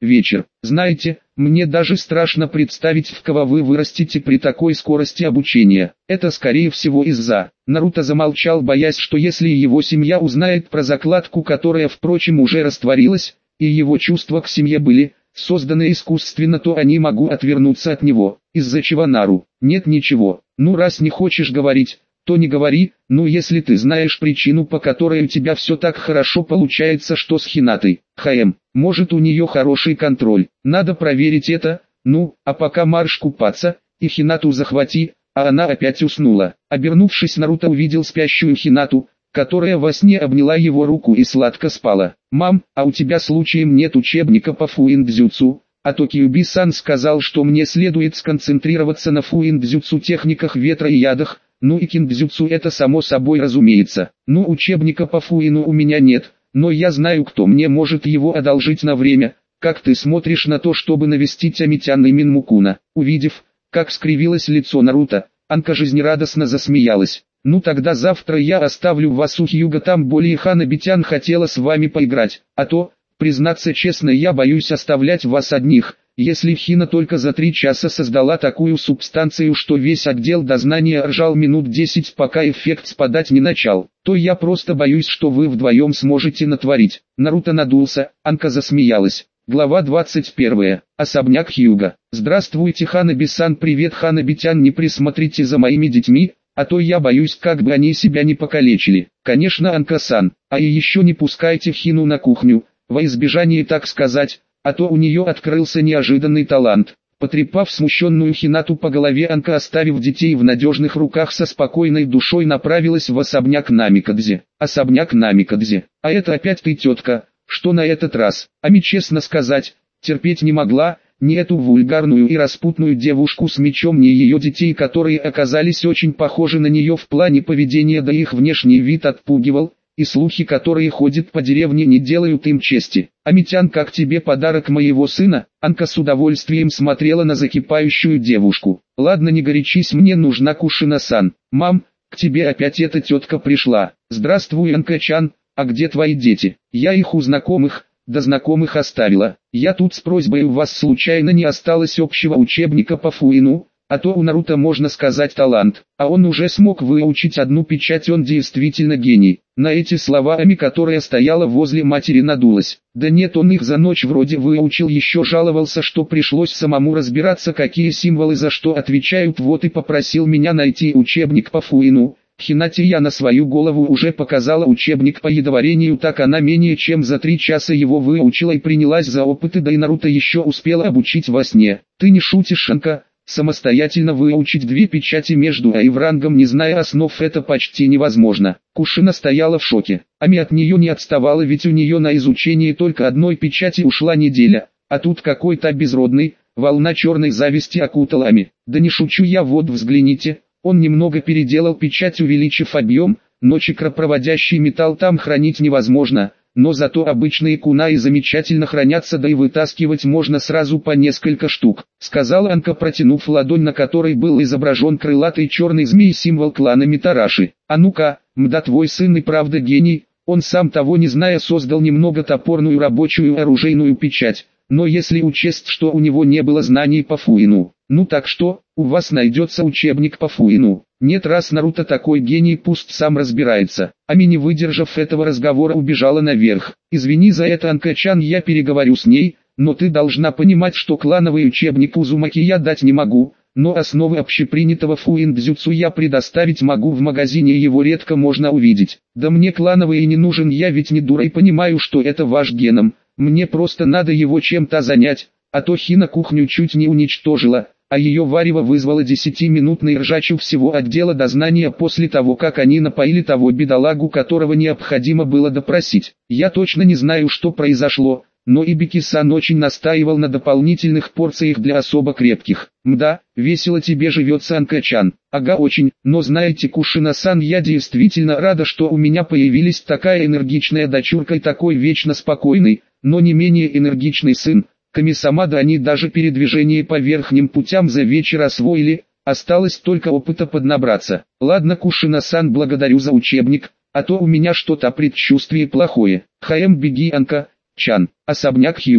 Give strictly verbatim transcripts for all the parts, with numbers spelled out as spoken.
вечер. Знаете, мне даже страшно представить, в кого вы вырастете при такой скорости обучения. Это скорее всего из-за... Наруто замолчал, боясь, что если его семья узнает про закладку, которая, впрочем, уже растворилась, и его чувства к семье были созданы искусственно, то они могут отвернуться от него. Из-за чего, Нару? Нет ничего. Ну, раз не хочешь говорить, то не говори. Ну, если ты знаешь причину, по которой у тебя все так хорошо получается, что с Хинатой. ХМ, может, у нее хороший контроль. Надо проверить это. Ну, а пока марш купаться, и Хинату захвати. А она опять уснула. Обернувшись, Наруто увидел спящую Хинату, которая во сне обняла его руку и сладко спала. «Мам, а у тебя случаем нет учебника по фуиндзюцу?» А то Кьюби-сан сказал, что мне следует сконцентрироваться на фуиндзюцу, техниках ветра и ядах. Ну и киндзюцу, это само собой разумеется. Ну, учебника по фуину у меня нет, но я знаю, кто мне может его одолжить на время. Как ты смотришь на то, чтобы навестить Амитяна и Минмукуна? Увидев, как скривилось лицо Наруто, Анка жизнерадостно засмеялась. «Ну тогда завтра я оставлю вас у Хьюга, там более Ханабитян хотела с вами поиграть, а то, признаться честно, я боюсь оставлять вас одних, если Хина только за три часа создала такую субстанцию, что весь отдел дознания ржал минут десять, пока эффект спадать не начал, то я просто боюсь, что вы вдвоем сможете натворить». Наруто надулся, Анка засмеялась. Глава двадцать первая. Особняк Хьюга. «Здравствуйте, Ханаби-сан». «Привет, Ханабитян, не присмотрите за моими детьми, а то я боюсь, как бы они себя не покалечили». «Конечно, Анка-сан, а и еще не пускайте Хину на кухню, во избежание, так сказать, а то у нее открылся неожиданный талант». Потрепав смущенную Хинату по голове, Анка, оставив детей в надежных руках, со спокойной душой направилась в особняк Намикадзе. «Особняк Намикадзе, а это опять ты, тетка? Что на этот раз?» Ами, честно сказать, терпеть не могла, ни эту вульгарную и распутную девушку с мечом, ни ее детей, которые оказались очень похожи на нее в плане поведения, да их внешний вид отпугивал, и слухи, которые ходят по деревне, не делают им чести. «Амитян, как тебе подарок моего сына?» Анка с удовольствием смотрела на закипающую девушку. «Ладно, не горячись, мне нужна Кушина-сан». «Мам, к тебе опять эта тетка пришла». «Здравствуй, Анка-чан, а где твои дети?» «Я их у знакомых, до знакомых оставила. Я тут с просьбой, у вас случайно не осталось общего учебника по фуину? А то у Наруто, можно сказать, талант, а он уже смог выучить одну печать, он действительно гений». На эти слова Ами, которая стояла возле матери, надулась. «Да нет, он их за ночь вроде выучил, еще жаловался, что пришлось самому разбираться, какие символы за что отвечают, вот и попросил меня найти учебник по фуину». Хинате я на свою голову уже показала учебник по ядоварению, так она менее чем за три часа его выучила и принялась за опыты, да и Наруто еще успела обучить во сне. «Ты не шутишь, Анка? Самостоятельно выучить две печати между А и в рангом, не зная основ, это почти невозможно». Кушина стояла в шоке. Ами от нее не отставала, ведь у нее на изучение только одной печати ушла неделя, а тут какой-то безродный, волна черной зависти окутала Ами. «Да не шучу я, вот взгляните». Он немного переделал печать, увеличив объем, но чакропроводящий металл там хранить невозможно, но зато обычные кунаи замечательно хранятся, да и вытаскивать можно сразу по несколько штук, сказала Анка, протянув ладонь, на которой был изображен крылатый черный змей, символ клана Митараши. «А ну-ка, мда, твой сын и правда гений, он сам того не зная создал немного топорную рабочую оружейную печать, но если учесть, что у него не было знаний по фуину, ну так что, у вас найдется учебник по фуину?» «Нет, раз Наруто такой гений, пусть сам разбирается». Ами, не выдержав этого разговора, убежала наверх. «Извини за это, Анка-чан, я переговорю с ней, но ты должна понимать, что клановый учебник Узумаки я дать не могу, но основы общепринятого фуиндзюцу я предоставить могу, в магазине его редко можно увидеть». «Да мне клановый и не нужен, я ведь не дура и понимаю, что это ваш геном, мне просто надо его чем-то занять, а то Хина кухню чуть не уничтожила». А ее варево вызвало десятиминутный ржач всего отдела дознания после того, как они напоили того бедолагу, которого необходимо было допросить. «Я точно не знаю, что произошло, но Ибики-сан очень настаивал на дополнительных порциях для особо крепких». «Мда, весело тебе живется, Анка-чан». «Ага, очень, но знаете, Кушина-сан, я действительно рада, что у меня появилась такая энергичная дочурка и такой вечно спокойный, но не менее энергичный сын. Ками-сама, да они даже передвижение по верхним путям за вечер освоили, осталось только опыта поднабраться». «Ладно, Кушина-сан, благодарю за учебник, а то у меня что-то предчувствие плохое». «Хаэм, беги, Анка-чан». Особняк Хьюга.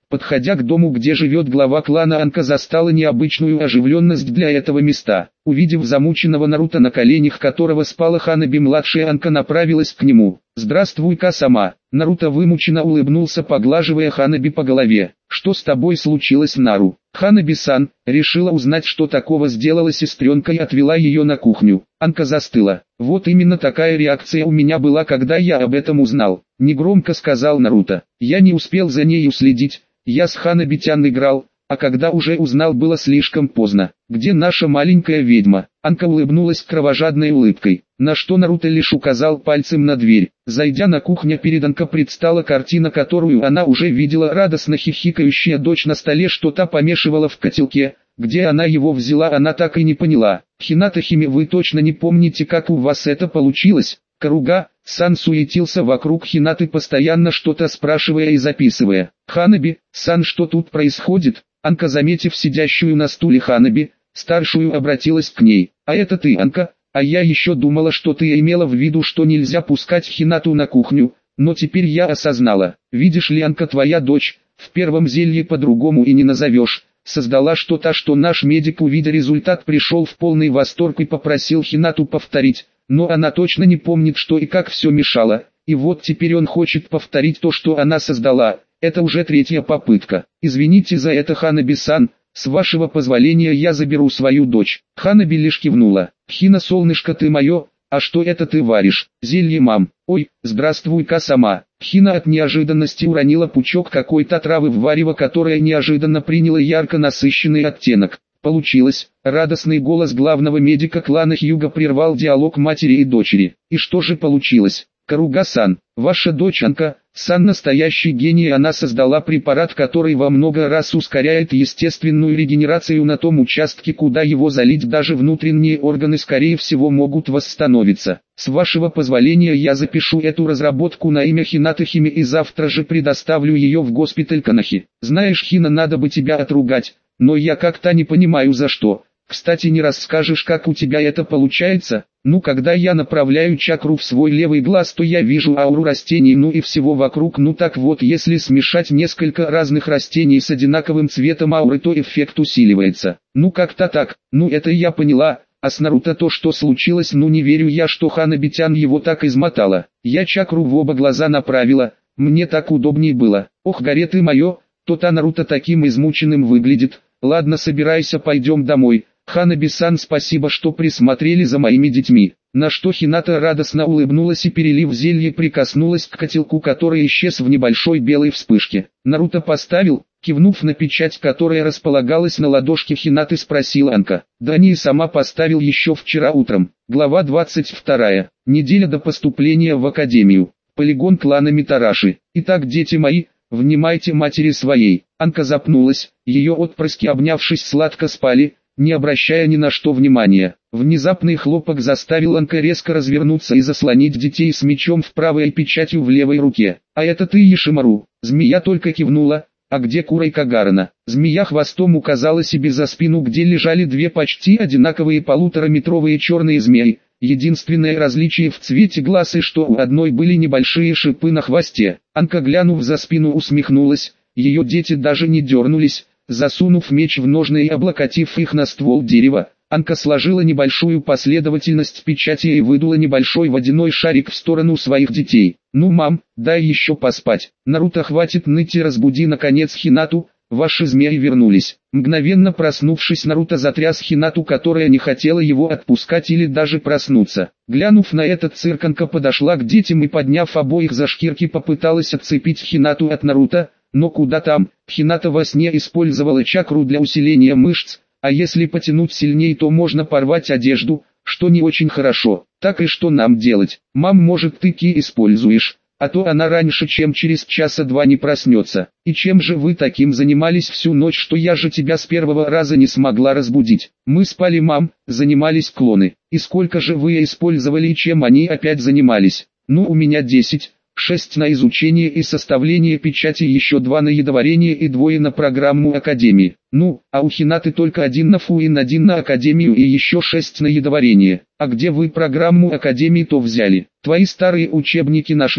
Подходя к дому, где живет глава клана, Анка застала необычную оживленность для этого места. Увидев замученного Наруто, на коленях которого спала Ханаби-младшая, Анка направилась к нему. «Здравствуй-ка сама». Наруто вымученно улыбнулся, поглаживая Ханаби по голове. «Что с тобой случилось, Нару?» Ханаби-сан решила узнать, что такого сделала сестренка, и отвела ее на кухню. Анка застыла. «Вот именно такая реакция у меня была, когда я об этом узнал», — негромко сказал Наруто. «Я не успел за ней уследить. Я с Ханаби-тян играл, а когда уже узнал, было слишком поздно. Где наша маленькая ведьма?» Анка улыбнулась кровожадной улыбкой, на что Наруто лишь указал пальцем на дверь. Зайдя на кухню, перед Анка предстала картина, которую она уже видела: радостно хихикающая дочь на столе что-то помешивала в котелке. Где она его взяла, она так и не поняла. «Хината-хими, вы точно не помните, как у вас это получилось?» Каруга-сан суетился вокруг Хинаты, постоянно что-то спрашивая и записывая. «Ханаби-сан, что тут происходит?» Анка, заметив сидящую на стуле Ханаби, старшую, обратилась к ней. «А это ты, Анка? А я еще думала, что ты имела в виду, что нельзя пускать Хинату на кухню, но теперь я осознала. Видишь ли, Анка, твоя дочь, в первом зелье по-другому и не назовешь, создала что-то, что наш медик, увидя результат, пришел в полный восторг и попросил Хинату повторить. Но она точно не помнит, что и как все мешало, и вот теперь он хочет повторить то, что она создала. Это уже третья попытка. Извините за это, Ханаби-сан, с вашего позволения я заберу свою дочь». Ханаби лишь кивнула. «Хина, солнышко ты мое, а что это ты варишь?» «Зелье, мам». «Ой, здравствуй-ка сама». Хина от неожиданности уронила пучок какой-то травы в варево, которое неожиданно приняло ярко насыщенный оттенок. «Получилось!» — радостный голос главного медика клана Хьюга прервал диалог матери и дочери. «И что же получилось?» «Каруга-сан, ваша дочь Анка-сан настоящий гений, она создала препарат, который во много раз ускоряет естественную регенерацию на том участке, куда его залить, даже внутренние органы скорее всего могут восстановиться. С вашего позволения я запишу эту разработку на имя Хинаты-хими и завтра же предоставлю ее в госпиталь Канахи. Знаешь, Хина, надо бы тебя отругать, но я как-то не понимаю за что. Кстати, не расскажешь, как у тебя это получается?» «Ну, когда я направляю чакру в свой левый глаз, то я вижу ауру растений, ну и всего вокруг. Ну так вот, если смешать несколько разных растений с одинаковым цветом ауры, то эффект усиливается. Ну как-то так, ну это я поняла. А с Наруто то, что случилось, ну не верю я, что Ханаби-тян его так измотала. Я чакру в оба глаза направила, мне так удобней было. Ох, горе ты мое, то-то Наруто таким измученным выглядит. Ладно, собирайся, пойдем домой. Ханаби-сан, спасибо, что присмотрели за моими детьми». На что Хината радостно улыбнулась и, перелив зелье, прикоснулась к котелку, который исчез в небольшой белой вспышке. «Наруто поставил?» Кивнув на печать, которая располагалась на ладошке Хинаты, спросила Анка. «Да не, сама поставил еще вчера утром». Глава двадцать вторая. Неделя до поступления в академию. Полигон клана Митараши. «Итак, дети мои, внимайте матери своей». Анка запнулась, ее отпрыски, обнявшись, сладко спали, не обращая ни на что внимания. Внезапный хлопок заставил Анка резко развернуться и заслонить детей с мечом в правой и печатью в левой руке. «А это ты, Ешимару?» Змея только кивнула. «А где Кура и Кагарана?» Змея хвостом указала себе за спину, где лежали две почти одинаковые полутораметровые черные змеи. Единственное различие в цвете глаз, и что у одной были небольшие шипы на хвосте. Анка, глянув за спину, усмехнулась. Ее дети даже не дернулись. Засунув меч в ножны и облокотив их на ствол дерева, Анка сложила небольшую последовательность печати и выдула небольшой водяной шарик в сторону своих детей. «Ну, мам, дай еще поспать. Наруто, хватит ныть и разбуди наконец Хинату, ваши змеи вернулись». Мгновенно проснувшись, Наруто затряс Хинату, которая не хотела его отпускать или даже проснуться. Глянув на этот цирк, Анка подошла к детям и, подняв обоих за шкирки, попыталась отцепить Хинату от Наруто. Но куда там, Хината во сне использовала чакру для усиления мышц, а если потянуть сильнее, то можно порвать одежду, что не очень хорошо. Так и что нам делать? Мам, может, ты ки используешь, а то она раньше, чем через часа два не проснется. И чем же вы таким занимались всю ночь, что я же тебя с первого раза не смогла разбудить? Мы спали, мам, занимались клоны. И сколько же вы использовали и чем они опять занимались? Ну, у меня десять. Шесть на изучение и составление печати, еще два на ядоварение и двое на программу Академии. Ну, а у Хинаты только один на Фуин, один на Академию и еще шесть на ядоварение. А где вы программу Академии то взяли? Твои старые учебники нашли,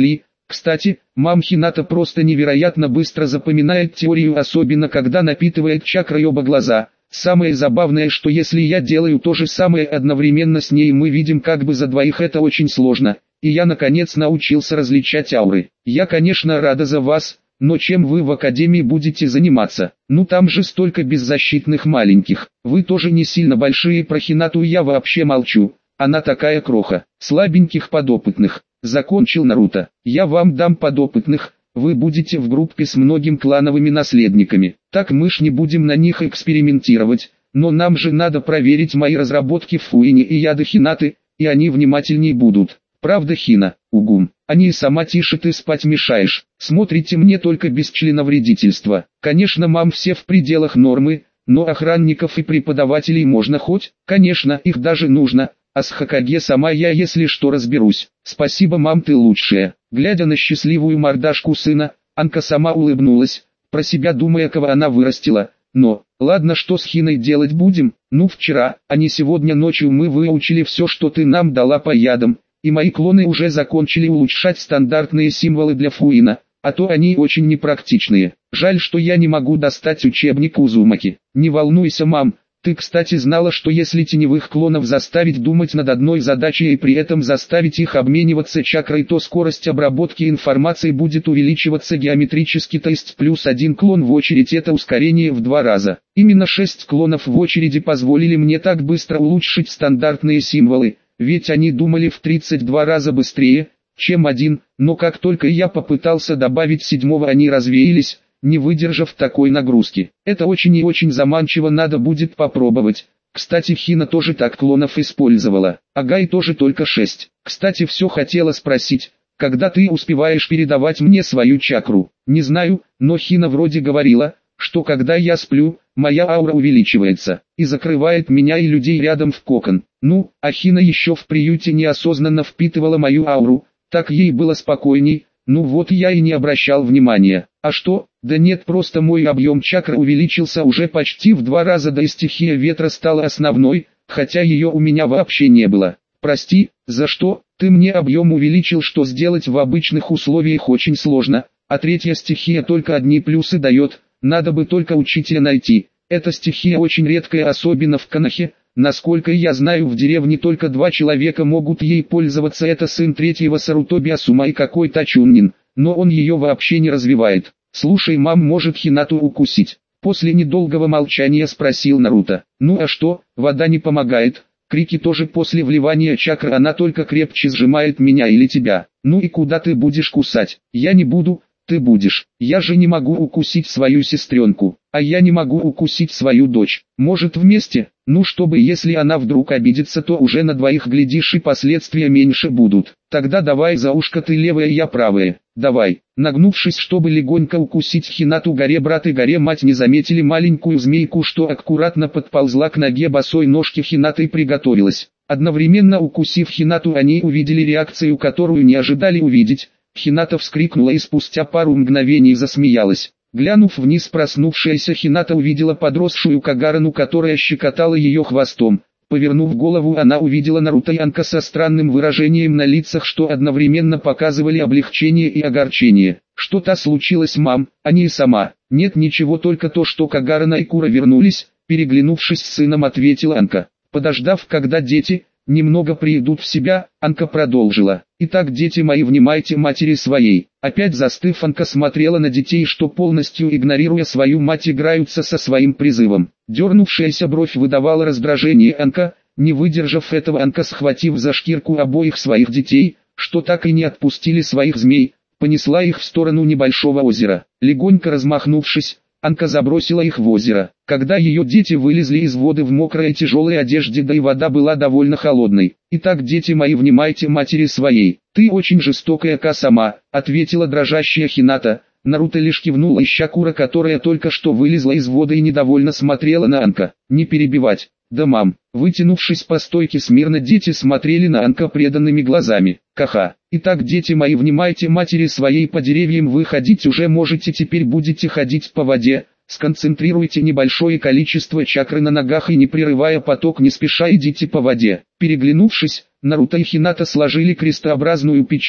Кстати, мам, Хината просто невероятно быстро запоминает теорию, особенно когда напитывает чакрой оба глаза. Самое забавное, что если я делаю то же самое одновременно с ней, мы видим как бы за двоих, это очень сложно. И я наконец научился различать ауры. Я, конечно, рада за вас, но чем вы в академии будете заниматься? Ну там же столько беззащитных маленьких. Вы тоже не сильно большие, про Хинату я вообще молчу. Она такая кроха. Слабеньких подопытных. Закончил Наруто. Я вам дам подопытных. Вы будете в группе с многими клановыми наследниками. Так мы ж не будем на них экспериментировать. Но нам же надо проверить мои разработки в Фуине и яды Хинаты, и они внимательней будут. Правда, Хина? Угум. Они и сама тише, ты спать мешаешь. Смотрите мне только без членовредительства. Конечно, мам, все в пределах нормы, но охранников и преподавателей можно хоть? Конечно, их даже нужно. А с Хокаге сама я, если что, разберусь. Спасибо, мам, ты лучшая. Глядя на счастливую мордашку сына, Анка сама улыбнулась, про себя думая, кого она вырастила. Но, ладно, что с Хиной делать будем? Ну вчера, а не сегодня ночью мы выучили все, что ты нам дала по ядам, и мои клоны уже закончили улучшать стандартные символы для Фуина, а то они очень непрактичные. Жаль, что я не могу достать учебник Узумаки. Не волнуйся, мам. Ты, кстати, знала, что если теневых клонов заставить думать над одной задачей и при этом заставить их обмениваться чакрой, то скорость обработки информации будет увеличиваться геометрически, то есть плюс один клон в очередь — это ускорение в два раза. Именно шесть клонов в очереди позволили мне так быстро улучшить стандартные символы, ведь они думали в тридцать два раза быстрее, чем один, но как только я попытался добавить седьмого, они развеялись, не выдержав такой нагрузки. Это очень и очень заманчиво, надо будет попробовать. Кстати, Хина тоже так клонов использовала, а Гай тоже только шесть. Кстати, все хотела спросить, когда ты успеваешь передавать мне свою чакру? Не знаю, но Хина вроде говорила, что когда я сплю, моя аура увеличивается и закрывает меня и людей рядом в кокон. Ну, а Хина еще в приюте неосознанно впитывала мою ауру, так ей было спокойней. Ну вот я и не обращал внимания. А что? Да нет, просто мой объем чакры увеличился уже почти в два раза, да и стихия ветра стала основной, хотя ее у меня вообще не было. Прости, за что? Ты мне объем увеличил, что сделать в обычных условиях очень сложно, а третья стихия только одни плюсы дает, надо бы только учителя найти. Эта стихия очень редкая, особенно в Конохе. Насколько я знаю, в деревне только два человека могут ей пользоваться, это сын третьего Сарутоби Асума и какой-то Чуннин, но он ее вообще не развивает. Слушай, мам, может Хинату укусить? После недолгого молчания спросил Наруто. Ну а что, вода не помогает, крики тоже после вливания чакры, она только крепче сжимает меня или тебя. Ну и куда ты будешь кусать? Я не буду. Ты будешь. Я же не могу укусить свою сестренку, а я не могу укусить свою дочь. Может вместе? Ну чтобы, если она вдруг обидится, то уже на двоих глядишь и последствия меньше будут. Тогда давай за ушко, ты левая, я правая. Давай. Нагнувшись, чтобы легонько укусить Хинату, горе брат и горе мать не заметили маленькую змейку, что аккуратно подползла к ноге босой ножки Хинаты и приготовилась. Одновременно укусив Хинату, они увидели реакцию, которую не ожидали увидеть. Хината вскрикнула и спустя пару мгновений засмеялась. Глянув вниз, проснувшаяся Хината увидела подросшую Кагарану, которая щекотала ее хвостом. Повернув голову, она увидела Наруто и Анка со странным выражением на лицах, что одновременно показывали облегчение и огорчение. «Что-то случилось, мам, а не сама?» «Нет, ничего, только то, что Кагарана и Кура вернулись», переглянувшись с сыном, ответила Анка. Подождав, когда дети немного придут в себя, Анка продолжила. «Итак, дети мои, внимайте матери своей». Опять застыв, Анка смотрела на детей, что полностью игнорируя свою мать играются со своим призывом. Дернувшаяся бровь выдавала раздражение Анка. Не выдержав этого, Анка, схватив за шкирку обоих своих детей, что так и не отпустили своих змей, понесла их в сторону небольшого озера. Легонько размахнувшись, Анка забросила их в озеро. Когда ее дети вылезли из воды в мокрой и тяжелой одежде, да и вода была довольно холодной. «Итак, дети мои, внимайте матери своей». «Ты очень жестокая Ка-сама», — ответила дрожащая Хината. Наруто лишь кивнул, ища Кура, которая только что вылезла из воды и недовольно смотрела на Анка. «Не перебивать». «Да, мам». Вытянувшись по стойке смирно, дети смотрели на Анка преданными глазами. «Ка-ха». «Итак, дети мои, внимайте матери своей, по деревьям вы ходить уже можете, теперь будете ходить по воде. Сконцентрируйте небольшое количество чакры на ногах и, не прерывая поток, не спеша идите по воде». Переглянувшись, Наруто и Хината сложили крестообразную печать.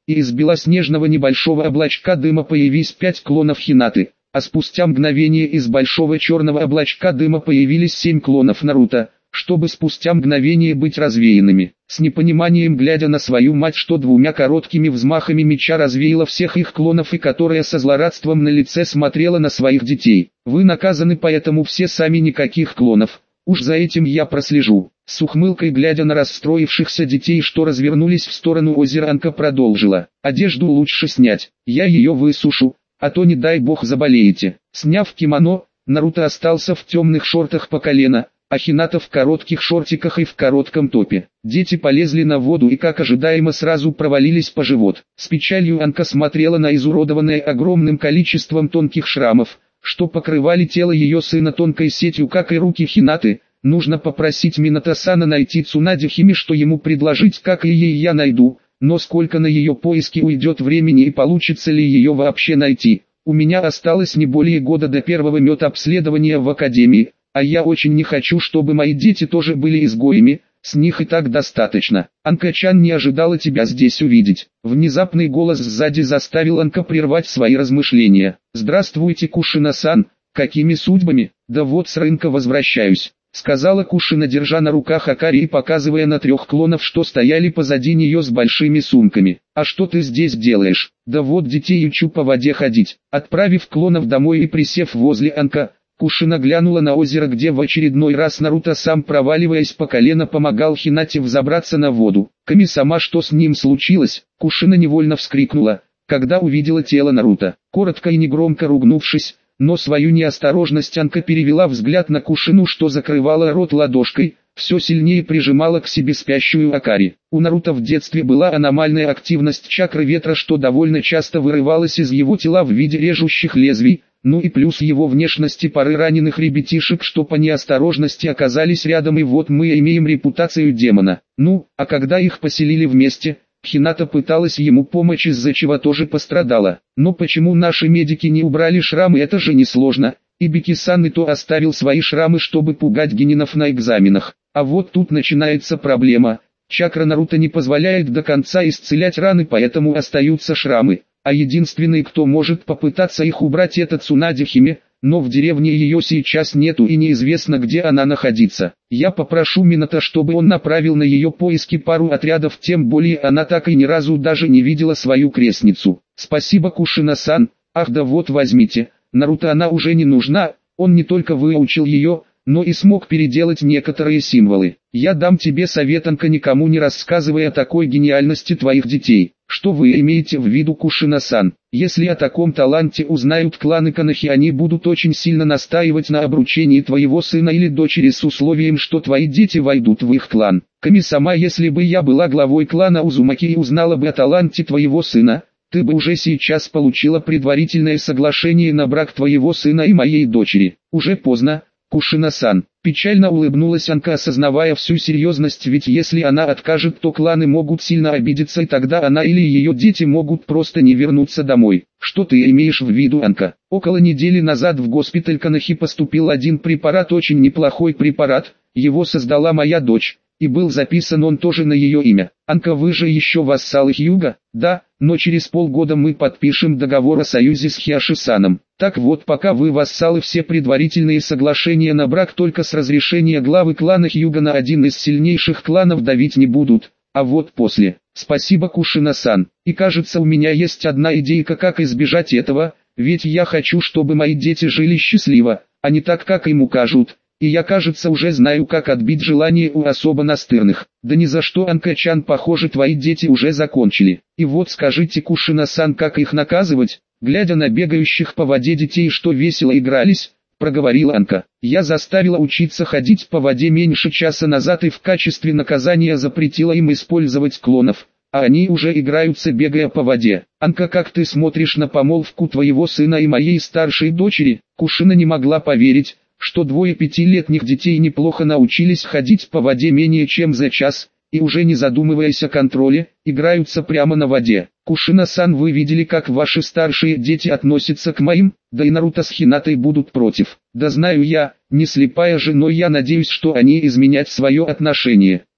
и из белоснежного небольшого облачка дыма появились пять клонов Хинаты, а спустя мгновение из большого черного облачка дыма появились семь клонов Наруто, чтобы спустя мгновение быть развеянными. С непониманием глядя на свою мать, что двумя короткими взмахами меча развеяла всех их клонов и которая со злорадством на лице смотрела на своих детей. «Вы наказаны, поэтому все сами никаких клонов. Уж за этим я прослежу». С ухмылкой глядя на расстроившихся детей, что развернулись в сторону озера, Анка продолжила. «Одежду лучше снять, я ее высушу, а то не дай бог заболеете». Сняв кимоно, Наруто остался в темных шортах по колено, а Хината в коротких шортиках и в коротком топе. Дети полезли на воду и, как ожидаемо, сразу провалились по живот. С печалью Анка смотрела на изуродованное огромным количеством тонких шрамов, что покрывали тело ее сына тонкой сетью, как и руки Хинаты. Нужно попросить Минато-сана найти Цунаде Хими, что ему предложить, как и ей я найду, но сколько на ее поиски уйдет времени и получится ли ее вообще найти. У меня осталось не более года до первого медобследования в академии, а я очень не хочу, чтобы мои дети тоже были изгоями, с них и так достаточно. Анка-чан, не ожидала тебя здесь увидеть. Внезапный голос сзади заставил Анка прервать свои размышления. Здравствуйте, Кушина-сан, какими судьбами? Да вот с рынка возвращаюсь, сказала Кушина, держа на руках Акари и показывая на трех клонов, что стояли позади нее с большими сумками. А что ты здесь делаешь? Да вот детей учу по воде ходить. Отправив клонов домой и присев возле Анка, Кушина глянула на озеро, где в очередной раз Наруто, сам проваливаясь по колено, помогал Хинате взобраться на воду. «Ками-сама, что с ним случилось?» Кушина невольно вскрикнула, когда увидела тело Наруто. Коротко и негромко ругнувшись, но свою неосторожность Анка перевела взгляд на Кушину, что закрывала рот ладошкой, все сильнее прижимала к себе спящую Акари. У Наруто в детстве была аномальная активность чакры ветра, что довольно часто вырывалась из его тела в виде режущих лезвий, ну и плюс его внешности пары раненых ребятишек, что по неосторожности оказались рядом, и вот мы имеем репутацию демона. Ну, а когда их поселили вместе, Хината пыталась ему помочь, из-за чего тоже пострадала. Но почему наши медики не убрали шрамы, это же несложно. Ибики-сан и то оставил свои шрамы, чтобы пугать генинов на экзаменах. А вот тут начинается проблема. Чакра Наруто не позволяет до конца исцелять раны, поэтому остаются шрамы. А единственный, кто может попытаться их убрать, это Цунаде Хими, но в деревне ее сейчас нету и неизвестно, где она находится. Я попрошу Минато, чтобы он направил на ее поиски пару отрядов, тем более она так и ни разу даже не видела свою крестницу. Спасибо, Кушина-сан. Ах да вот возьмите, Наруто она уже не нужна, он не только выучил ее, но и смог переделать некоторые символы. Я дам тебе совет, Анка, никому не рассказывай о такой гениальности твоих детей. Что вы имеете в виду, Кушина-сан? Если о таком таланте узнают кланы Канахи, они будут очень сильно настаивать на обручении твоего сына или дочери с условием, что твои дети войдут в их клан. Ками-сама, если бы я была главой клана Узумаки и узнала бы о таланте твоего сына, ты бы уже сейчас получила предварительное соглашение на брак твоего сына и моей дочери. Уже поздно, Кушина-сан. Печально улыбнулась Анка, осознавая всю серьезность, ведь если она откажет, то кланы могут сильно обидеться, и тогда она или ее дети могут просто не вернуться домой. Что ты имеешь в виду, Анка? Около недели назад в госпиталь Канахи поступил один препарат, очень неплохой препарат, его создала моя дочь, и был записан он тоже на ее имя. Анка, вы же еще вассалы Хьюга? Да, но через полгода мы подпишем договор о союзе с Хиаши-саном. Так вот, пока вы вассалы, все предварительные соглашения на брак только с разрешения главы клана Хьюга на один из сильнейших кланов давить не будут, а вот после. Спасибо, Кушина-сан. И кажется, у меня есть одна идейка, как избежать этого, ведь я хочу, чтобы мои дети жили счастливо, а не так, как им укажут. И я, кажется, уже знаю, как отбить желание у особо настырных. Да ни за что, Анка-чан, похоже, твои дети уже закончили. И вот скажите, Кушина-сан, как их наказывать? Глядя на бегающих по воде детей, что весело игрались, проговорила Анка. Я заставила учиться ходить по воде меньше часа назад и в качестве наказания запретила им использовать клонов, а они уже играются, бегая по воде. Анка, как ты смотришь на помолвку твоего сына и моей старшей дочери? Кушина не могла поверить, что двое пятилетних детей неплохо научились ходить по воде менее чем за час, и уже не задумываясь о контроле, играются прямо на воде. Кушина-сан, вы видели, как ваши старшие дети относятся к моим? Да и Наруто с Хинатой будут против. Да знаю я, не слепая же, но я надеюсь, что они изменят свое отношение.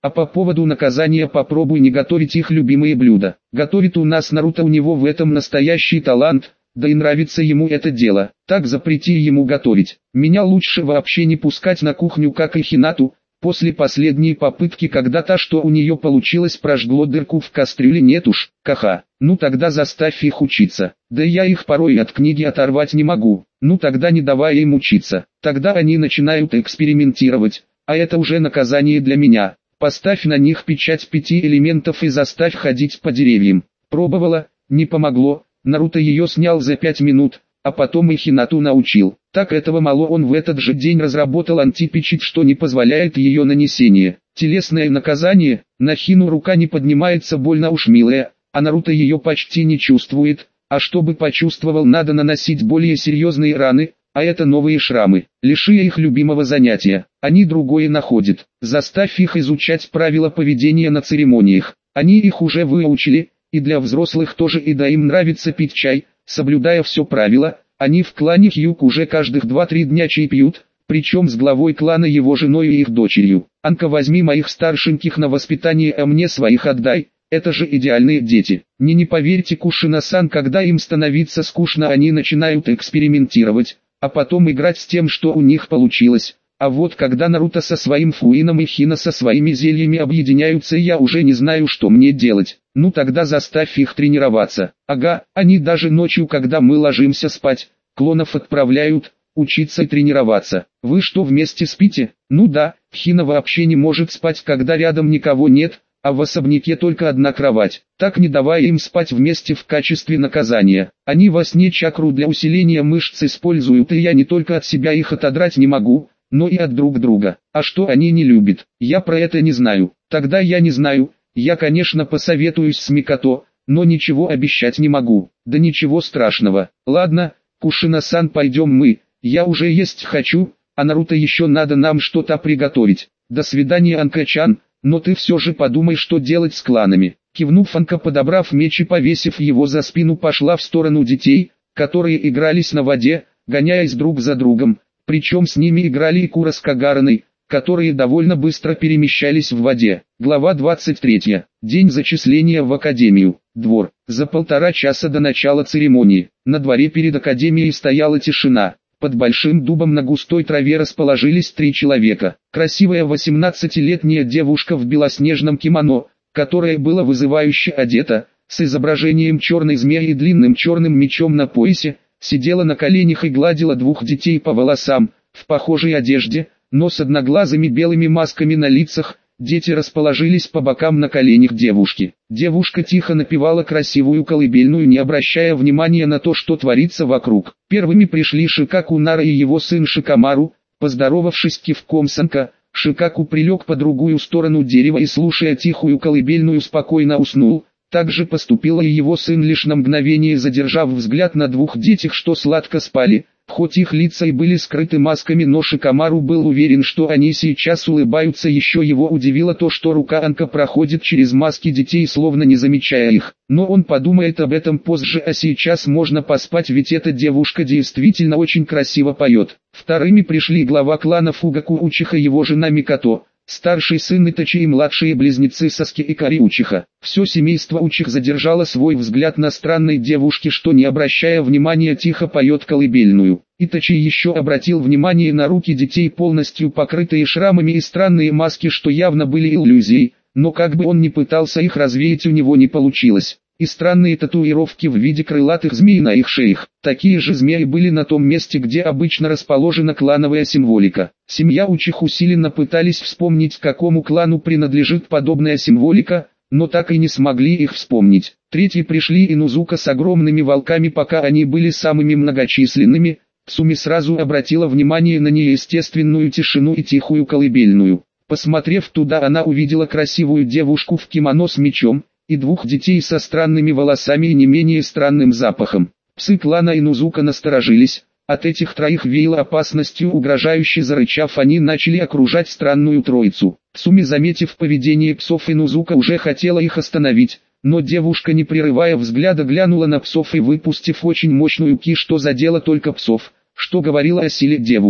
А по поводу наказания попробуй не готовить их любимые блюда. Готовит у нас Наруто, у него в этом настоящий талант, да и нравится ему это дело. Так запрети ему готовить. Меня лучше вообще не пускать на кухню, как и Хинату. После последней попытки, когда та, что у нее получилось, прожгло дырку в кастрюле, нет уж, ха-ха. Ну тогда заставь их учиться. Да я их порой от книги оторвать не могу. Ну тогда не давай им учиться. Тогда они начинают экспериментировать, а это уже наказание для меня. Поставь на них печать пяти элементов и заставь ходить по деревьям. Пробовала, не помогло, Наруто ее снял за пять минут, а потом и Хинату научил. Так этого мало, он в этот же день разработал антипечать, что не позволяет ее нанесение. Телесное наказание, на Хину рука не поднимается, больно уж милая, а Наруто ее почти не чувствует, а чтобы почувствовал, надо наносить более серьезные раны, а это новые шрамы. Лиши их любимого занятия, они другое находят. Заставь их изучать правила поведения на церемониях. Они их уже выучили, и для взрослых тоже, и да им нравится пить чай, соблюдая все правила. Они в клане Хьюк уже каждых два-три дня чай пьют, причем с главой клана, его женой и их дочерью. Анка, возьми моих старшеньких на воспитание, а мне своих отдай. Это же идеальные дети. Не не поверьте, Кушина-сан, когда им становится скучно, они начинают экспериментировать, а потом играть с тем, что у них получилось. А вот когда Наруто со своим Фуином и Хина со своими зельями объединяются, я уже не знаю, что мне делать. Ну тогда заставь их тренироваться. Ага, они даже ночью, когда мы ложимся спать, клонов отправляют учиться и тренироваться. Вы что, вместе спите? Ну да, Хина вообще не может спать, когда рядом никого нет, а в особняке только одна кровать. Так не давай им спать вместе в качестве наказания. Они во сне чакру для усиления мышц используют, и я не только от себя их отодрать не могу, но и от друг друга. А что они не любят, я про это не знаю. Тогда я не знаю, я конечно посоветуюсь с Микото, но ничего обещать не могу. Да ничего страшного. Ладно, Кушина-сан, пойдем мы, я уже есть хочу, а Наруто еще надо нам что-то приготовить. До свидания, Анка-чан, но ты все же подумай, что делать с кланами. Кивнув, Анка, подобрав меч и повесив его за спину, пошла в сторону детей, которые игрались на воде, гоняясь друг за другом. Причем с ними играли и Кура с Кагараной, которые довольно быстро перемещались в воде. Глава двадцать третья. День зачисления в академию. Двор. За полтора часа до начала церемонии. На дворе перед академией стояла тишина. Под большим дубом на густой траве расположились три человека. Красивая восемнадцатилетняя девушка в белоснежном кимоно, которая была вызывающе одета, с изображением черной змеи и длинным черным мечом на поясе, сидела на коленях и гладила двух детей по волосам, в похожей одежде, но с одноглазыми белыми масками на лицах. Дети расположились по бокам на коленях девушки. Девушка тихо напевала красивую колыбельную, не обращая внимания на то, что творится вокруг. Первыми пришли Шикаку Нара и его сын Шикамару. Поздоровавшись кивком с Анка, Шикаку прилег по другую сторону дерева и, слушая тихую колыбельную, спокойно уснул. Так же поступил и его сын, лишь на мгновение задержав взгляд на двух детях, что сладко спали. Хоть их лица и были скрыты масками, но Шикамару был уверен, что они сейчас улыбаются. Еще его удивило то, что рука Анка проходит через маски детей, словно не замечая их. Но он подумает об этом позже, а сейчас можно поспать, ведь эта девушка действительно очень красиво поет. Вторыми пришли глава клана Фугаку Учиха и его жена Микото, старший сын Итачи и младшие близнецы Саски и Кари Учиха. Все семейство Учих задержало свой взгляд на странной девушке, что, не обращая внимания, тихо поет колыбельную. Итачи еще обратил внимание на руки детей, полностью покрытые шрамами, и странные маски, что явно были иллюзией, но как бы он ни пытался их развеять, у него не получилось. И странные татуировки в виде крылатых змей на их шеях. Такие же змеи были на том месте, где обычно расположена клановая символика. Семья Учих усиленно пытались вспомнить, к какому клану принадлежит подобная символика, но так и не смогли их вспомнить. Третьи пришли Инузука с огромными волками, пока они были самыми многочисленными. Цуми сразу обратила внимание на неестественную тишину и тихую колыбельную. Посмотрев туда, она увидела красивую девушку в кимоно с мечом, и двух детей со странными волосами и не менее странным запахом. Псы клана Инузука насторожились, от этих троих веяло опасностью. Угрожающе зарычав, они начали окружать странную троицу. Цуми, заметив поведение псов Инузука, уже хотела их остановить, но девушка, не прерывая взгляда, глянула на псов и, выпустив очень мощную ки, что задело только псов, что говорило о силе девушки.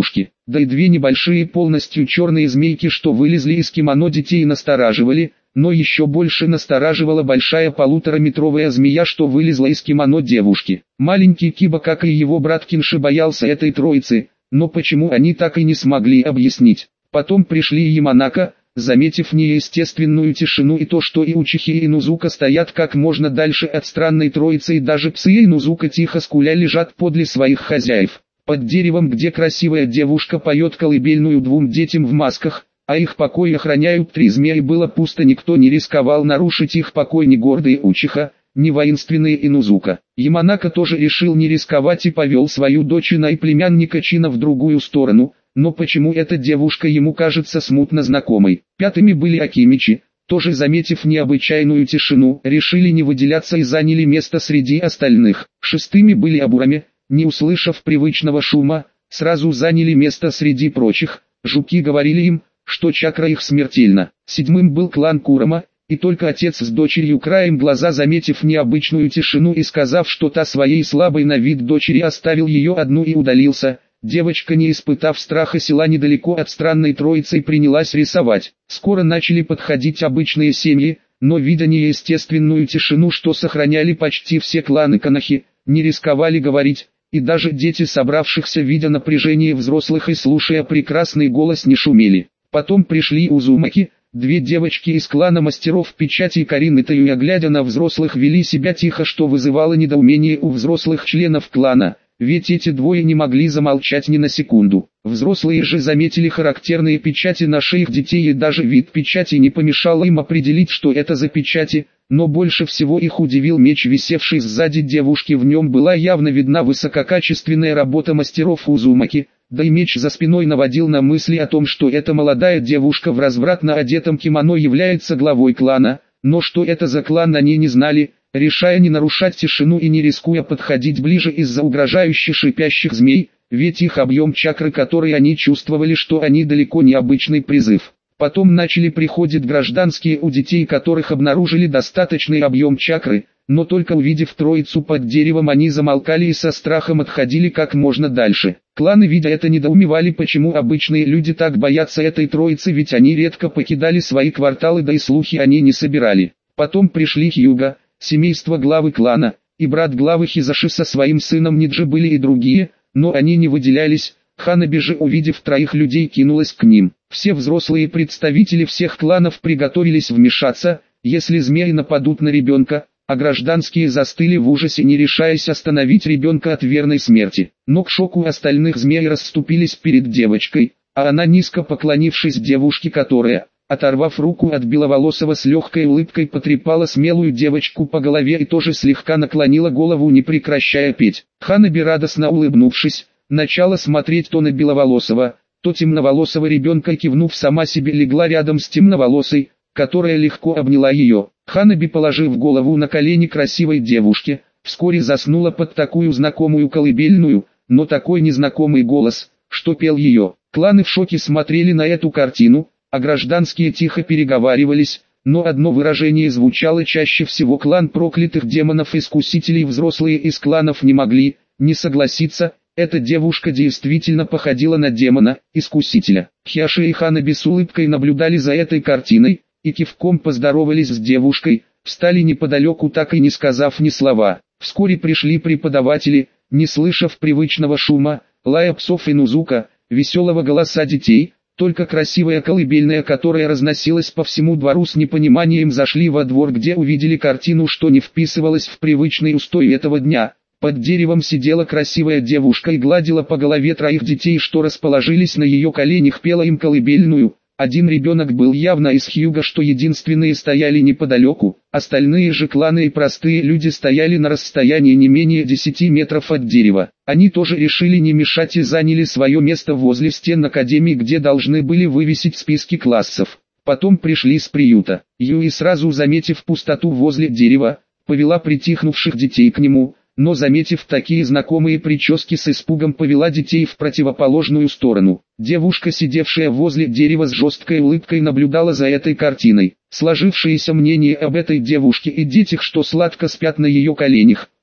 да и две небольшие полностью черные змейки, что вылезли из кимоно детей, настораживали, но еще больше настораживала большая полутораметровая змея, что вылезла из кимоно девушки. Маленький Киба, как и его брат Кинши, боялся этой троицы, но почему они так и не смогли объяснить. Потом пришли Яманака, заметив неестественную тишину и то, что и Учихи и Инузука стоят как можно дальше от странной троицы, и даже псы и Инузука тихо скуля лежат подле своих хозяев. Под деревом, где красивая девушка поет колыбельную двум детям в масках, а их покой охраняют три змеи, было пусто, никто не рисковал нарушить их покой, ни гордые Учиха, ни воинственные Инузука. Яманака тоже решил не рисковать и повел свою дочь Ина и племянника Чина в другую сторону, но почему эта девушка ему кажется смутно знакомой. Пятыми были Акимичи, тоже заметив необычайную тишину, решили не выделяться и заняли место среди остальных. Шестыми были Абурами, не услышав привычного шума, сразу заняли место среди прочих. Жуки говорили им, что чакра их смертельна. Седьмым был клан Курама, и только отец с дочерью, краем глаза заметив необычную тишину и сказав, что та своей слабой на вид дочери оставил ее одну и удалился, девочка, не испытав страха, села недалеко от странной троицы и принялась рисовать. Скоро начали подходить обычные семьи, но видя неестественную тишину, что сохраняли почти все кланы Канахи, не рисковали говорить, и даже дети собравшихся, видя напряжение взрослых и слушая прекрасный голос, не шумели. Потом пришли Узумаки, две девочки из клана мастеров печати, и Карин и Таюя, глядя на взрослых, вели себя тихо, что вызывало недоумение у взрослых членов клана, ведь эти двое не могли замолчать ни на секунду. Взрослые же заметили характерные печати на шеях детей, и даже вид печати не помешал им определить, что это за печати, но больше всего их удивил меч, висевший сзади девушки. В нем была явно видна высококачественная работа мастеров Узумаки, да и меч за спиной наводил на мысли о том, что эта молодая девушка в развратно одетом кимоно является главой клана, но что это за клан они не знали, решая не нарушать тишину и не рискуя подходить ближе из-за угрожающих шипящих змей, ведь их объем чакры, который они чувствовали, что они далеко не обычный призыв. Потом начали приходить гражданские, у детей которых обнаружили достаточный объем чакры, но только увидев троицу под деревом, они замолкали и со страхом отходили как можно дальше. Кланы, видя это, недоумевали, почему обычные люди так боятся этой троицы, ведь они редко покидали свои кварталы, да и слухи они не собирали. Потом пришли Хьюга, семейство главы клана, и брат главы Хизаши со своим сыном Ниджи, были и другие, но они не выделялись. Ханаби же, увидев троих людей, кинулась к ним. Все взрослые представители всех кланов приготовились вмешаться, если змеи нападут на ребенка, а гражданские застыли в ужасе, не решаясь остановить ребенка от верной смерти. Но к шоку остальных змей расступились перед девочкой, а она, низко поклонившись девушке, которая, оторвав руку от беловолосого, с легкой улыбкой потрепала смелую девочку по голове и тоже слегка наклонила голову, не прекращая петь. Ханаби, радостно улыбнувшись, начала смотреть то на беловолосого, то темноволосого ребенка, и, кивнув, сама себе легла рядом с темноволосой, которая легко обняла ее. Ханаби, положив голову на колени красивой девушки, вскоре заснула под такую знакомую колыбельную, но такой незнакомый голос, что пел ее. Кланы в шоке смотрели на эту картину, а гражданские тихо переговаривались, но одно выражение звучало чаще всего: клан проклятых демонов-искусителей. Взрослые из кланов не могли не согласиться. Эта девушка действительно походила на демона-искусителя. Хьяши и Ханаби с улыбкой наблюдали за этой картиной, и кивком поздоровались с девушкой, встали неподалеку, так и не сказав ни слова. Вскоре пришли преподаватели, не слышав привычного шума, лая псов и Нузука, веселого голоса детей, только красивая колыбельная, которая разносилась по всему двору. С непониманием зашли во двор, где увидели картину, что не вписывалась в привычный устой этого дня. Под деревом сидела красивая девушка и гладила по голове троих детей, что расположились на ее коленях, пела им колыбельную. Один ребенок был явно из Хьюга, что единственные стояли неподалеку, остальные же кланы и простые люди стояли на расстоянии не менее десяти метров от дерева. Они тоже решили не мешать и заняли свое место возле стен академии, где должны были вывесить списки классов. Потом пришли с приюта. Юи, сразу заметив пустоту возле дерева, повела притихнувших детей к нему, но, заметив такие знакомые прически, с испугом повела детей в противоположную сторону. Девушка, сидевшая возле дерева с жесткой улыбкой, наблюдала за этой картиной. Сложившееся мнение об этой девушке и детях, что сладко спят на ее коленях,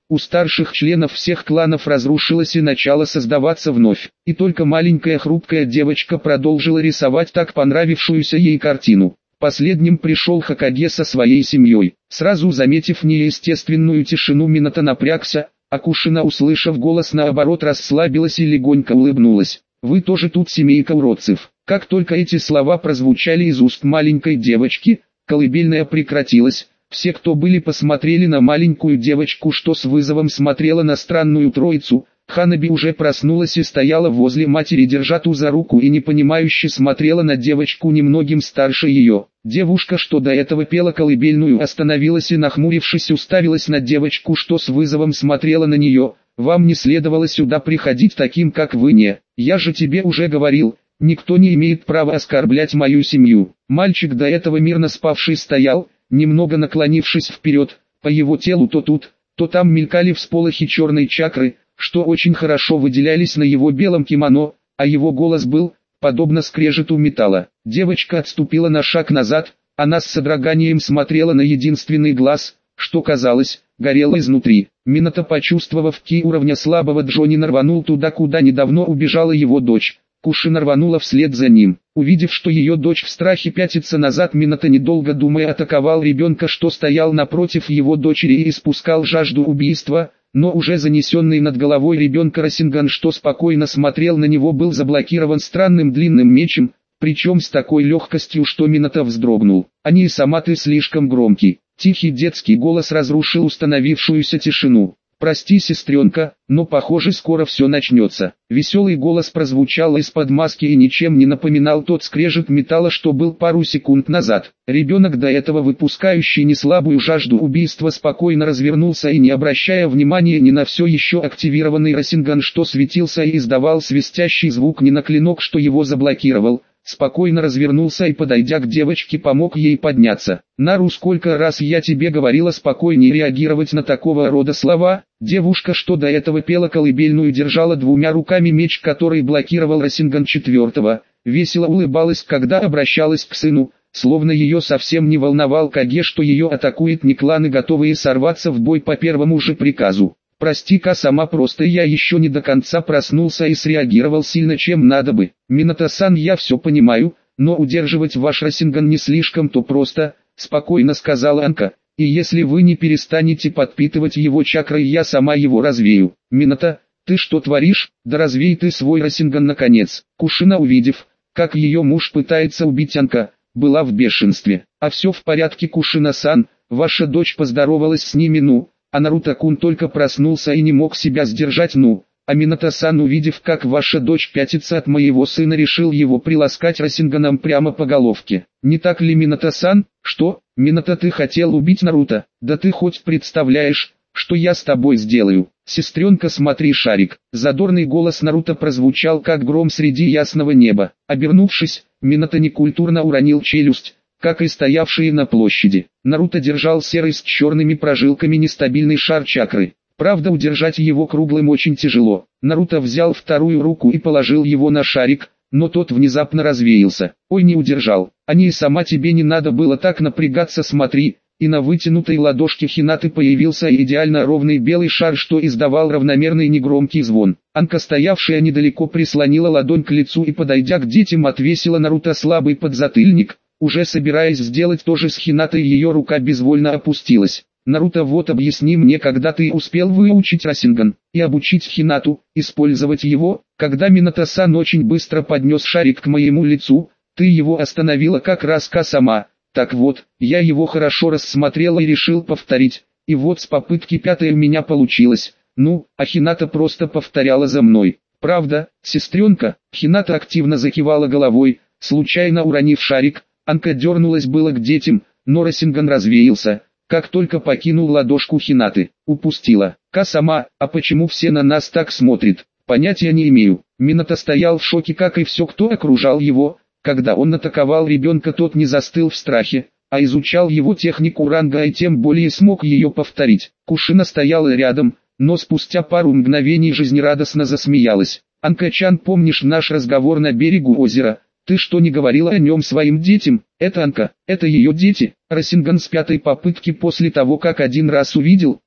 у старших членов всех кланов разрушилось и начало создаваться вновь. И только маленькая хрупкая девочка продолжила рисовать так понравившуюся ей картину. Последним пришел Хокаге со своей семьей. Сразу заметив неестественную тишину, Минато напрягся, а Кушина, услышав голос, наоборот расслабилась и легонько улыбнулась. «Вы тоже тут семейка уродцев». Как только эти слова прозвучали из уст маленькой девочки, колыбельная прекратилась. Все, кто были, посмотрели на маленькую девочку, что с вызовом смотрела на странную троицу. Ханаби уже проснулась и стояла возле матери, держа ту за руку, и непонимающе смотрела на девочку немногим старше ее. Девушка, что до этого пела колыбельную, остановилась и, нахмурившись, уставилась на девочку, что с вызовом смотрела на нее. «Вам не следовало сюда приходить таким, как вы, не. Я же тебе уже говорил, никто не имеет права оскорблять мою семью». Мальчик, до этого мирно спавший, стоял, немного наклонившись вперед. По его телу то тут, то там мелькали всполохи черной чакры, что очень хорошо выделялись на его белом кимоно, а его голос был, подобно скрежету металла. Девочка отступила на шаг назад, она с содроганием смотрела на единственный глаз, что, казалось, горел изнутри. Минато, почувствовав ки уровня слабого Джонина, рванул туда, куда недавно убежала его дочь. Кушина рванула вслед за ним. Увидев, что ее дочь в страхе пятится назад, Минато, недолго думая, атаковал ребенка, что стоял напротив его дочери, и испускал жажду убийства. Но уже занесенный над головой ребенка Расинган, что спокойно смотрел на него, был заблокирован странным длинным мечем, причем с такой легкостью, что Минато вздрогнул. «Они и сама ты слишком громкий». Тихий детский голос разрушил установившуюся тишину. «Прости, сестренка, но похоже скоро все начнется». Веселый голос прозвучал из-под маски и ничем не напоминал тот скрежет металла, что был пару секунд назад. Ребенок, до этого выпускающий неслабую жажду убийства, спокойно развернулся и, не обращая внимания ни на все еще активированный Расинган, что светился и издавал свистящий звук, ни на клинок, что его заблокировал, спокойно развернулся и, подойдя к девочке, помог ей подняться. «Нару, сколько раз я тебе говорила спокойнее реагировать на такого рода слова?» Девушка, что до этого пела колыбельную, держала двумя руками меч, который блокировал Расинган четвертого, весело улыбалась, когда обращалась к сыну, словно ее совсем не волновал Каге, что ее атакует не кланы, готовые сорваться в бой по первому же приказу. «Прости-ка, сама, просто я еще не до конца проснулся и среагировал сильно, чем надо бы. Минато-сан, я все понимаю, но удерживать ваш Расинган не слишком-то просто», — спокойно сказала Анка. «И если вы не перестанете подпитывать его чакрой, я сама его развею». «Минато, ты что творишь? Да развей ты свой Расинган наконец». Кушина, увидев, как ее муж пытается убить Анка, была в бешенстве. «А все в порядке, Кушина-сан, ваша дочь поздоровалась с ними, ну...» А Наруто-кун только проснулся и не мог себя сдержать, ну... А Минато-сан, увидев, как ваша дочь пятится от моего сына, решил его приласкать Расинганом прямо по головке. Не так ли, Минато-сан? Что? Минато, ты хотел убить Наруто? Да ты хоть представляешь, что я с тобой сделаю? Сестренка, смотри, шарик. Задорный голос Наруто прозвучал, как гром среди ясного неба. Обернувшись, Минато некультурно уронил челюсть, как и стоявшие на площади. Наруто держал серый с черными прожилками нестабильный шар чакры. Правда, удержать его круглым очень тяжело. Наруто взял вторую руку и положил его на шарик, но тот внезапно развеялся. «Ой, не удержал. Ани, сама тебе не надо было так напрягаться, смотри». И на вытянутой ладошке Хинаты появился идеально ровный белый шар, что издавал равномерный негромкий звон. Анка, стоявшая недалеко, прислонила ладонь к лицу и, подойдя к детям, отвесила Наруто слабый подзатыльник. Уже собираясь сделать то же с Хинатой, ее рука безвольно опустилась. «Наруто, вот объясни мне, когда ты успел выучить Расинган и обучить Хинату использовать его?» Когда Минато-сан очень быстро поднес шарик к моему лицу, ты его остановила как раз сама. Так вот, я его хорошо рассмотрела и решил повторить, и вот с попытки пятой у меня получилось. Ну, а Хината просто повторяла за мной. «Правда, сестренка?» Хината активно закивала головой, случайно уронив шарик. Анка дернулась было к детям, но Расинган развеялся, как только покинул ладошку Хинаты. «Упустила. Ка-сама, а почему все на нас так смотрят?» «Понятия не имею». Минато стоял в шоке, как и все, кто окружал его. Когда он атаковал ребенка, тот не застыл в страхе, а изучал его технику ранга и тем более смог ее повторить. Кушина стояла рядом, но спустя пару мгновений жизнерадостно засмеялась. «Анка-чан, помнишь наш разговор на берегу озера? Ты что, не говорила о нем своим детям?» «Это Анка, это ее дети». Расинган с пятой попытки, после того как один раз увидел,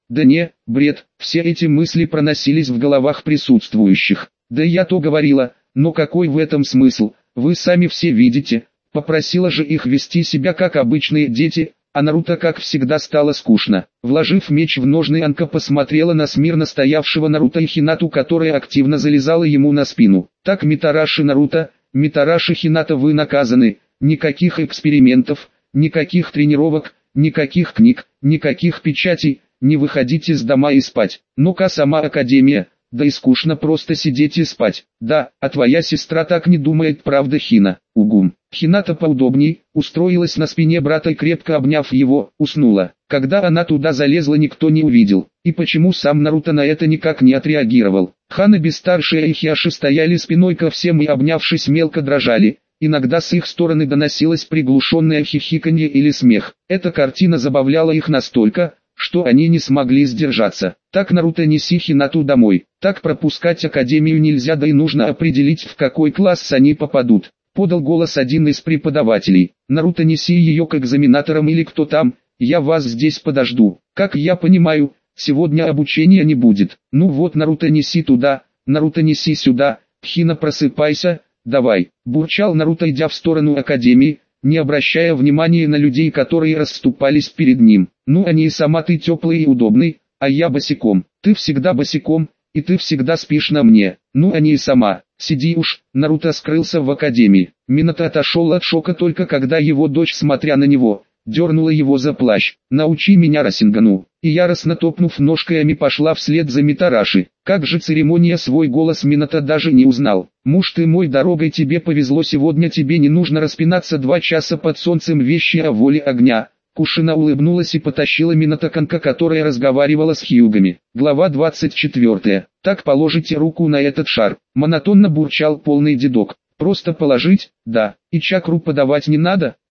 Да не, бред, все эти мысли проносились в головах присутствующих. Да я то говорила, но какой в этом смысл, вы сами все видите, попросила же их вести себя как обычные дети, а Наруто как всегда стало скучно. Вложив меч в ножны, Анка посмотрела на смирно стоявшего Наруто и Хинату, которая активно залезала ему на спину. Так, Митараши Наруто, Митараши Хината, вы наказаны, никаких экспериментов, никаких тренировок, никаких книг, никаких печатей, не выходите из дома и спать. Ну-ка сама Академия, да и скучно просто сидеть и спать. Да, а твоя сестра так не думает, правда, Хина? Угум. Хината поудобней, устроилась на спине брата и, крепко обняв его, уснула. Когда она туда залезла, никто не увидел. И почему сам Наруто на это никак не отреагировал? Ханаби-старшая и Хиаши стояли спиной ко всем и, обнявшись, мелко дрожали. Иногда с их стороны доносилось приглушенное хихиканье или смех. Эта картина забавляла их настолько, что они не смогли сдержаться. Так, Наруто, неси Хинату домой. Так пропускать Академию нельзя, да и нужно определить, в какой класс они попадут. Подал голос один из преподавателей. Наруто, неси ее к экзаменаторам или кто там, я вас здесь подожду. Как я понимаю, сегодня обучения не будет. Ну вот, Наруто, неси туда, Наруто, неси сюда, Хина, просыпайся, давай. Бурчал Наруто, идя в сторону Академии, не обращая внимания на людей, которые расступались перед ним. Ну, они и сама ты теплый и удобный, а я босиком. Ты всегда босиком, и ты всегда спишь на мне. Ну, они и сама. Сиди уж. Наруто скрылся в Академии. Минато отошел от шока только когда его дочь, смотря на него, дернула его за плащ. «Научи меня Расингану». И яростно топнув ножками, пошла вслед за Митараши. Как же церемония, свой голос Минато даже не узнал. «Муж ты мой, дорогой тебе повезло, сегодня тебе не нужно распинаться два часа под солнцем, вещи о воле огня». Кушина улыбнулась и потащила Минато Канка, которая разговаривала с Хьюгами. Глава двадцать четвёртая. «Так положите руку на этот шар», — монотонно бурчал полный дедок. «Просто положить, да, и чакру подавать не надо».